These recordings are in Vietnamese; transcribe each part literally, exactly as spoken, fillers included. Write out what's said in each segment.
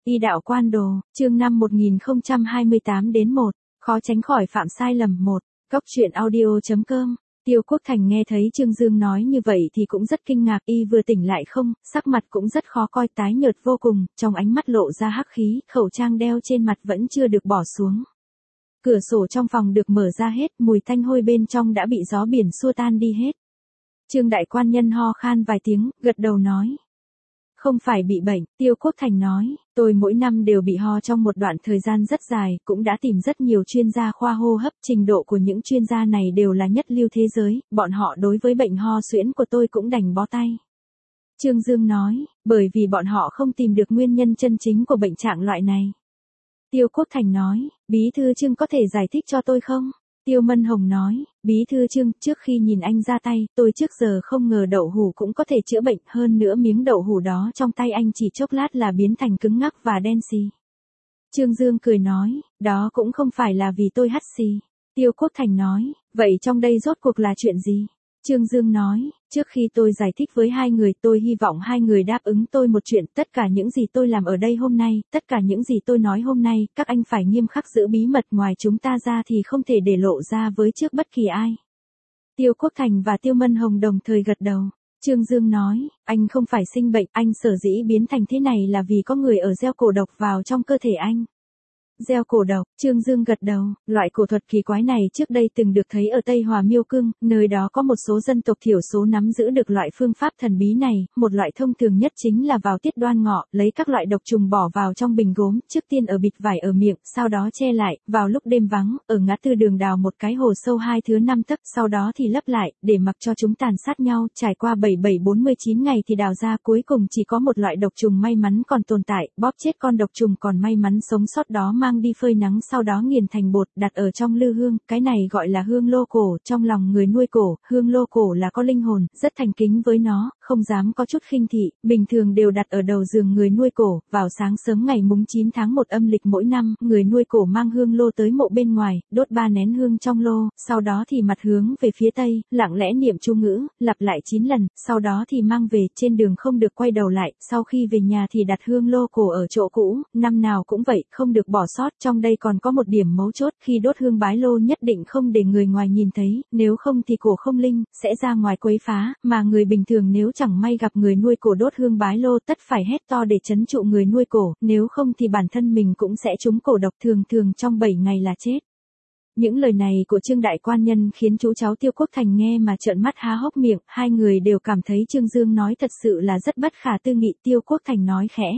Y đạo quan đồ, chương năm một nghìn không trăm hai mươi tám đến một, khó tránh khỏi phạm sai lầm một, Cóc truyện audio chấm com. Tiêu Quốc Thành nghe thấy Trương Dương nói như vậy thì cũng rất kinh ngạc, y vừa tỉnh lại không, sắc mặt cũng rất khó coi, tái nhợt vô cùng, trong ánh mắt lộ ra hắc khí, khẩu trang đeo trên mặt vẫn chưa được bỏ xuống. Cửa sổ trong phòng được mở ra hết, mùi tanh hôi bên trong đã bị gió biển xua tan đi hết. Trương đại quan nhân ho khan vài tiếng, gật đầu nói. Không phải bị bệnh, Tiêu Quốc Thành nói, tôi mỗi năm đều bị ho trong một đoạn thời gian rất dài, cũng đã tìm rất nhiều chuyên gia khoa hô hấp, trình độ của những chuyên gia này đều là nhất lưu thế giới, bọn họ đối với bệnh ho suyễn của tôi cũng đành bó tay. Trương Dương nói, bởi vì bọn họ không tìm được nguyên nhân chân chính của bệnh trạng loại này. Tiêu Quốc Thành nói, Bí thư Trương có thể giải thích cho tôi không? Tiêu Mân Hồng nói, Bí thư Trương, trước khi nhìn anh ra tay, tôi trước giờ không ngờ đậu hũ cũng có thể chữa bệnh, hơn nữa miếng đậu hũ đó trong tay anh chỉ chốc lát là biến thành cứng ngắc và đen xì. Trương Dương cười nói, đó cũng không phải là vì tôi hắt xì. Tiêu Quốc Thành nói, vậy trong đây rốt cuộc là chuyện gì? Trương Dương nói, trước khi tôi giải thích với hai người, tôi hy vọng hai người đáp ứng tôi một chuyện, tất cả những gì tôi làm ở đây hôm nay, tất cả những gì tôi nói hôm nay, các anh phải nghiêm khắc giữ bí mật, ngoài chúng ta ra thì không thể để lộ ra với trước bất kỳ ai. Tiêu Quốc Thành và Tiêu Mân Hồng đồng thời gật đầu. Trương Dương nói, anh không phải sinh bệnh, anh sở dĩ biến thành thế này là vì có người ở gieo cổ độc vào trong cơ thể anh. Gieo cổ độc, Trương Dương gật đầu, loại cổ thuật kỳ quái này trước đây từng được thấy ở Tây Hòa Miêu Cương, nơi đó có một số dân tộc thiểu số nắm giữ được loại phương pháp thần bí này, một loại thông thường nhất chính là vào tiết đoan ngọ, lấy các loại độc trùng bỏ vào trong bình gốm, trước tiên ở bịt vải ở miệng, sau đó che lại, vào lúc đêm vắng, ở ngã tư đường đào một cái hồ sâu hai thước năm tấc, sau đó thì lấp lại, để mặc cho chúng tàn sát nhau, trải qua bảy bảy bốn mươi chín ngày thì đào ra, cuối cùng chỉ có một loại độc trùng may mắn còn tồn tại, bóp chết con độc trùng còn may mắn sống sót đó mang đi phơi nắng, sau đó nghiền thành bột, đặt ở trong lư hương, cái này gọi là hương lô cổ, trong lòng người nuôi cổ, hương lô cổ là có linh hồn, rất thành kính với nó, không dám có chút khinh thị, bình thường đều đặt ở đầu giường người nuôi cổ, vào sáng sớm ngày mùng chín tháng một âm lịch mỗi năm, người nuôi cổ mang hương lô tới mộ bên ngoài, đốt ba nén hương trong lô, sau đó thì mặt hướng về phía tây, lặng lẽ niệm chú ngữ, lặp lại chín lần, sau đó thì mang về, trên đường không được quay đầu lại, sau khi về nhà thì đặt hương lô cổ ở chỗ cũ, năm nào cũng vậy, không được bỏ sót. Trong đây còn có một điểm mấu chốt, khi đốt hương bái lô nhất định không để người ngoài nhìn thấy, nếu không thì cổ không linh, sẽ ra ngoài quấy phá, mà người bình thường nếu chẳng may gặp người nuôi cổ đốt hương bái lô tất phải hét to để trấn trụ người nuôi cổ, nếu không thì bản thân mình cũng sẽ trúng cổ độc, thường thường trong bảy ngày là chết. Những lời này của Trương đại quan nhân khiến chú cháu Tiêu Quốc Thành nghe mà trợn mắt há hốc miệng, hai người đều cảm thấy Trương Dương nói thật sự là rất bất khả tư nghị. Tiêu Quốc Thành nói khẽ.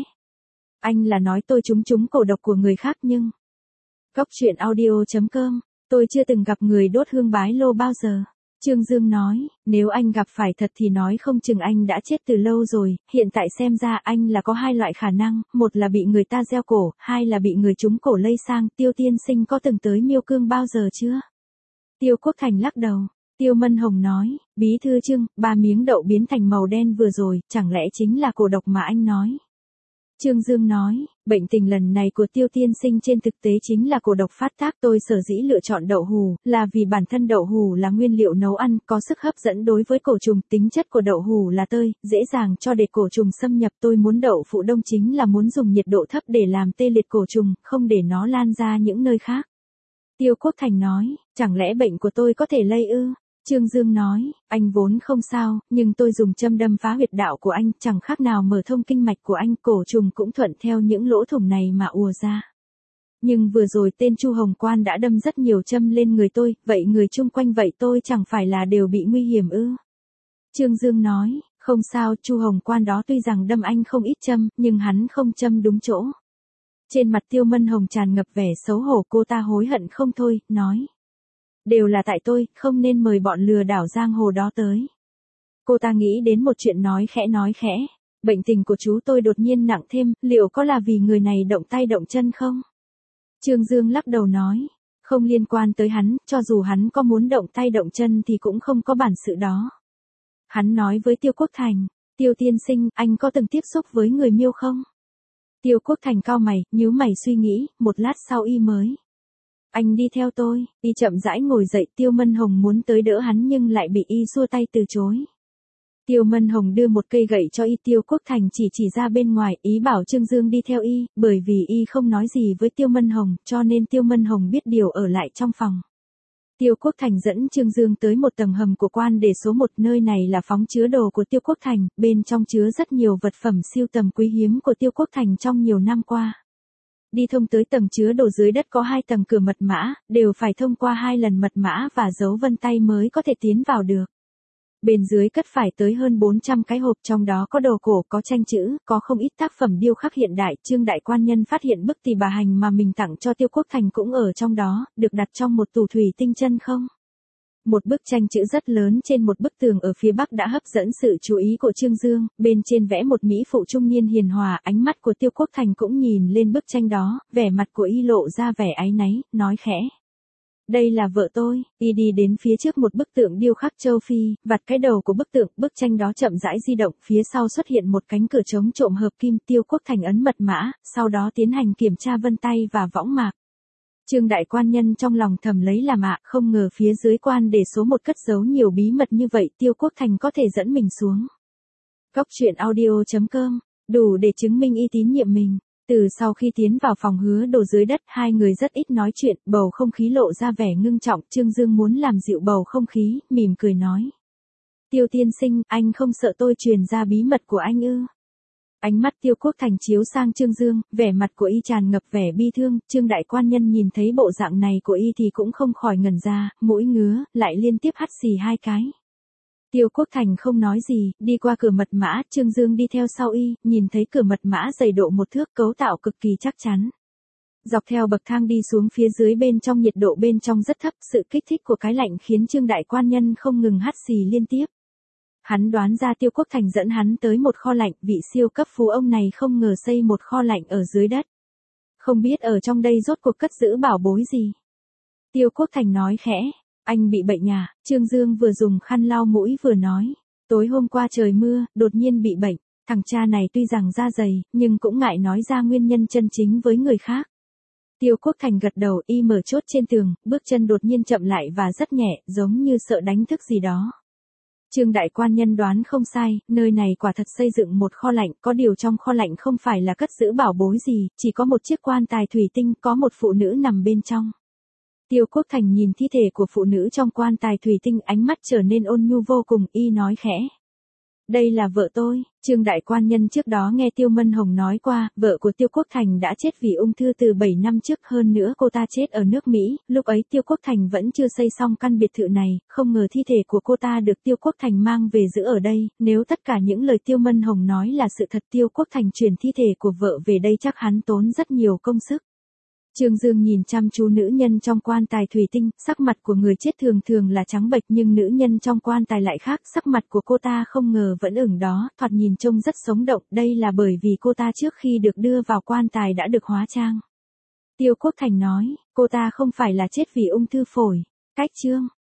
Anh là nói tôi trúng trúng cổ độc của người khác nhưng... Cóc truyện audio chấm com, tôi chưa từng gặp người đốt hương bái lô bao giờ. Trương Dương nói, nếu anh gặp phải thật thì nói không chừng anh đã chết từ lâu rồi, hiện tại xem ra anh là có hai loại khả năng, một là bị người ta gieo cổ, hai là bị người trúng cổ lây sang. Tiêu tiên sinh có từng tới Miêu Cương bao giờ chưa? Tiêu Quốc Thành lắc đầu. Tiêu Mân Hồng nói, Bí thư Trương, ba miếng đậu biến thành màu đen vừa rồi, chẳng lẽ chính là cổ độc mà anh nói? Trương Dương nói, bệnh tình lần này của Tiêu tiên sinh trên thực tế chính là cổ độc phát tác, tôi sở dĩ lựa chọn đậu hũ là vì bản thân đậu hũ là nguyên liệu nấu ăn, có sức hấp dẫn đối với cổ trùng, tính chất của đậu hũ là tơi, dễ dàng cho để cổ trùng xâm nhập, tôi muốn đậu phụ đông chính là muốn dùng nhiệt độ thấp để làm tê liệt cổ trùng, không để nó lan ra những nơi khác. Tiêu Quốc Thành nói, chẳng lẽ bệnh của tôi có thể lây ư? Trương Dương nói, anh vốn không sao, nhưng tôi dùng châm đâm phá huyệt đạo của anh, chẳng khác nào mở thông kinh mạch của anh, cổ trùng cũng thuận theo những lỗ thủng này mà ùa ra. Nhưng vừa rồi tên Chu Hồng Quan đã đâm rất nhiều châm lên người tôi, vậy người chung quanh vậy tôi chẳng phải là đều bị nguy hiểm ư? Trương Dương nói, không sao, Chu Hồng Quan đó tuy rằng đâm anh không ít châm, nhưng hắn không châm đúng chỗ. Trên mặt Tiêu Mân Hồng tràn ngập vẻ xấu hổ, cô ta hối hận không thôi, nói. Đều là tại tôi, không nên mời bọn lừa đảo giang hồ đó tới. Cô ta nghĩ đến một chuyện nói khẽ nói khẽ. Bệnh tình của chú tôi đột nhiên nặng thêm, liệu có là vì người này động tay động chân không? Trương Dương lắc đầu nói. Không liên quan tới hắn, cho dù hắn có muốn động tay động chân thì cũng không có bản sự đó. Hắn nói với Tiêu Quốc Thành. Tiêu tiên sinh, anh có từng tiếp xúc với người Miêu không? Tiêu Quốc Thành cau mày, nhíu mày suy nghĩ, một lát sau y mới. Anh đi theo tôi, y chậm rãi ngồi dậy. Tiêu Mân Hồng muốn tới đỡ hắn nhưng lại bị y xua tay từ chối. Tiêu Mân Hồng đưa một cây gậy cho y. Tiêu Quốc Thành chỉ chỉ ra bên ngoài, ý bảo Trương Dương đi theo y, bởi vì y không nói gì với Tiêu Mân Hồng, cho nên Tiêu Mân Hồng biết điều ở lại trong phòng. Tiêu Quốc Thành dẫn Trương Dương tới một tầng hầm của quan để số một, nơi này là phóng chứa đồ của Tiêu Quốc Thành, bên trong chứa rất nhiều vật phẩm sưu tầm quý hiếm của Tiêu Quốc Thành trong nhiều năm qua. Đi thông tới tầng chứa đồ dưới đất có hai tầng cửa mật mã, đều phải thông qua hai lần mật mã và dấu vân tay mới có thể tiến vào được. Bên dưới cất phải tới hơn bốn trăm cái hộp, trong đó có đồ cổ, có tranh chữ, có không ít tác phẩm điêu khắc hiện đại. Trương đại quan nhân phát hiện bức Tỳ bà hành mà mình tặng cho Tiêu Quốc Thành cũng ở trong đó, được đặt trong một tủ thủy tinh chân không. Một bức tranh chữ rất lớn trên một bức tường ở phía bắc đã hấp dẫn sự chú ý của Trương Dương, bên trên vẽ một mỹ phụ trung niên hiền hòa. Ánh mắt của Tiêu Quốc Thành cũng nhìn lên bức tranh đó, vẻ mặt của y lộ ra vẻ áy náy, nói khẽ. Đây là vợ tôi. Y đi đến phía trước một bức tượng điêu khắc châu Phi, vặt cái đầu của bức tượng, bức tranh đó chậm rãi di động, phía sau xuất hiện một cánh cửa chống trộm hợp kim. Tiêu Quốc Thành ấn mật mã, sau đó tiến hành kiểm tra vân tay và võng mạc. Trương đại quan nhân trong lòng thầm lấy làm ạ, không ngờ phía dưới quan để số một cất giấu nhiều bí mật như vậy. Tiêu Quốc Thành có thể dẫn mình xuống. Cóc truyện audio chấm com, đủ để chứng minh y tín nhiệm mình. Từ sau khi tiến vào phòng hứa đồ dưới đất, hai người rất ít nói chuyện, bầu không khí lộ ra vẻ ngưng trọng. Trương Dương muốn làm dịu bầu không khí, mỉm cười nói. Tiêu tiên sinh, anh không sợ tôi truyền ra bí mật của anh ư? Ánh mắt Tiêu Quốc Thành chiếu sang Trương Dương, vẻ mặt của y tràn ngập vẻ bi thương. Trương đại quan nhân nhìn thấy bộ dạng này của y thì cũng không khỏi ngẩn ra, mũi ngứa, lại liên tiếp hắt xì hai cái. Tiêu Quốc Thành không nói gì, đi qua cửa mật mã. Trương Dương đi theo sau y, nhìn thấy cửa mật mã dày độ một thước, cấu tạo cực kỳ chắc chắn. Dọc theo bậc thang đi xuống phía dưới, bên trong nhiệt độ bên trong rất thấp, sự kích thích của cái lạnh khiến Trương đại quan nhân không ngừng hắt xì liên tiếp. Hắn đoán ra Tiêu Quốc Thành dẫn hắn tới một kho lạnh, vị siêu cấp phú ông này không ngờ xây một kho lạnh ở dưới đất. Không biết ở trong đây rốt cuộc cất giữ bảo bối gì. Tiêu Quốc Thành nói khẽ. Anh bị bệnh à? Trương Dương vừa dùng khăn lau mũi vừa nói. Tối hôm qua trời mưa, đột nhiên bị bệnh. Thằng cha này tuy rằng da dày, nhưng cũng ngại nói ra nguyên nhân chân chính với người khác. Tiêu Quốc Thành gật đầu, y mở chốt trên tường, bước chân đột nhiên chậm lại và rất nhẹ, giống như sợ đánh thức gì đó. Trương đại quan nhân đoán không sai, nơi này quả thật xây dựng một kho lạnh, có điều trong kho lạnh không phải là cất giữ bảo bối gì, chỉ có một chiếc quan tài thủy tinh, có một phụ nữ nằm bên trong. Tiêu Quốc Thành nhìn thi thể của phụ nữ trong quan tài thủy tinh, ánh mắt trở nên ôn nhu vô cùng, y nói khẽ. Đây là vợ tôi. Trương đại quan nhân trước đó nghe Tiêu Mân Hồng nói qua, vợ của Tiêu Quốc Thành đã chết vì ung thư từ bảy năm trước, hơn nữa cô ta chết ở nước Mỹ, lúc ấy Tiêu Quốc Thành vẫn chưa xây xong căn biệt thự này, không ngờ thi thể của cô ta được Tiêu Quốc Thành mang về giữ ở đây, nếu tất cả những lời Tiêu Mân Hồng nói là sự thật, Tiêu Quốc Thành chuyển thi thể của vợ về đây chắc hắn tốn rất nhiều công sức. Trương Dương nhìn chăm chú nữ nhân trong quan tài thủy tinh, sắc mặt của người chết thường thường là trắng bệch nhưng nữ nhân trong quan tài lại khác, sắc mặt của cô ta không ngờ vẫn ửng đó, thoạt nhìn trông rất sống động, đây là bởi vì cô ta trước khi được đưa vào quan tài đã được hóa trang. Tiêu Quốc Thành nói, cô ta không phải là chết vì ung thư phổi. Cách chương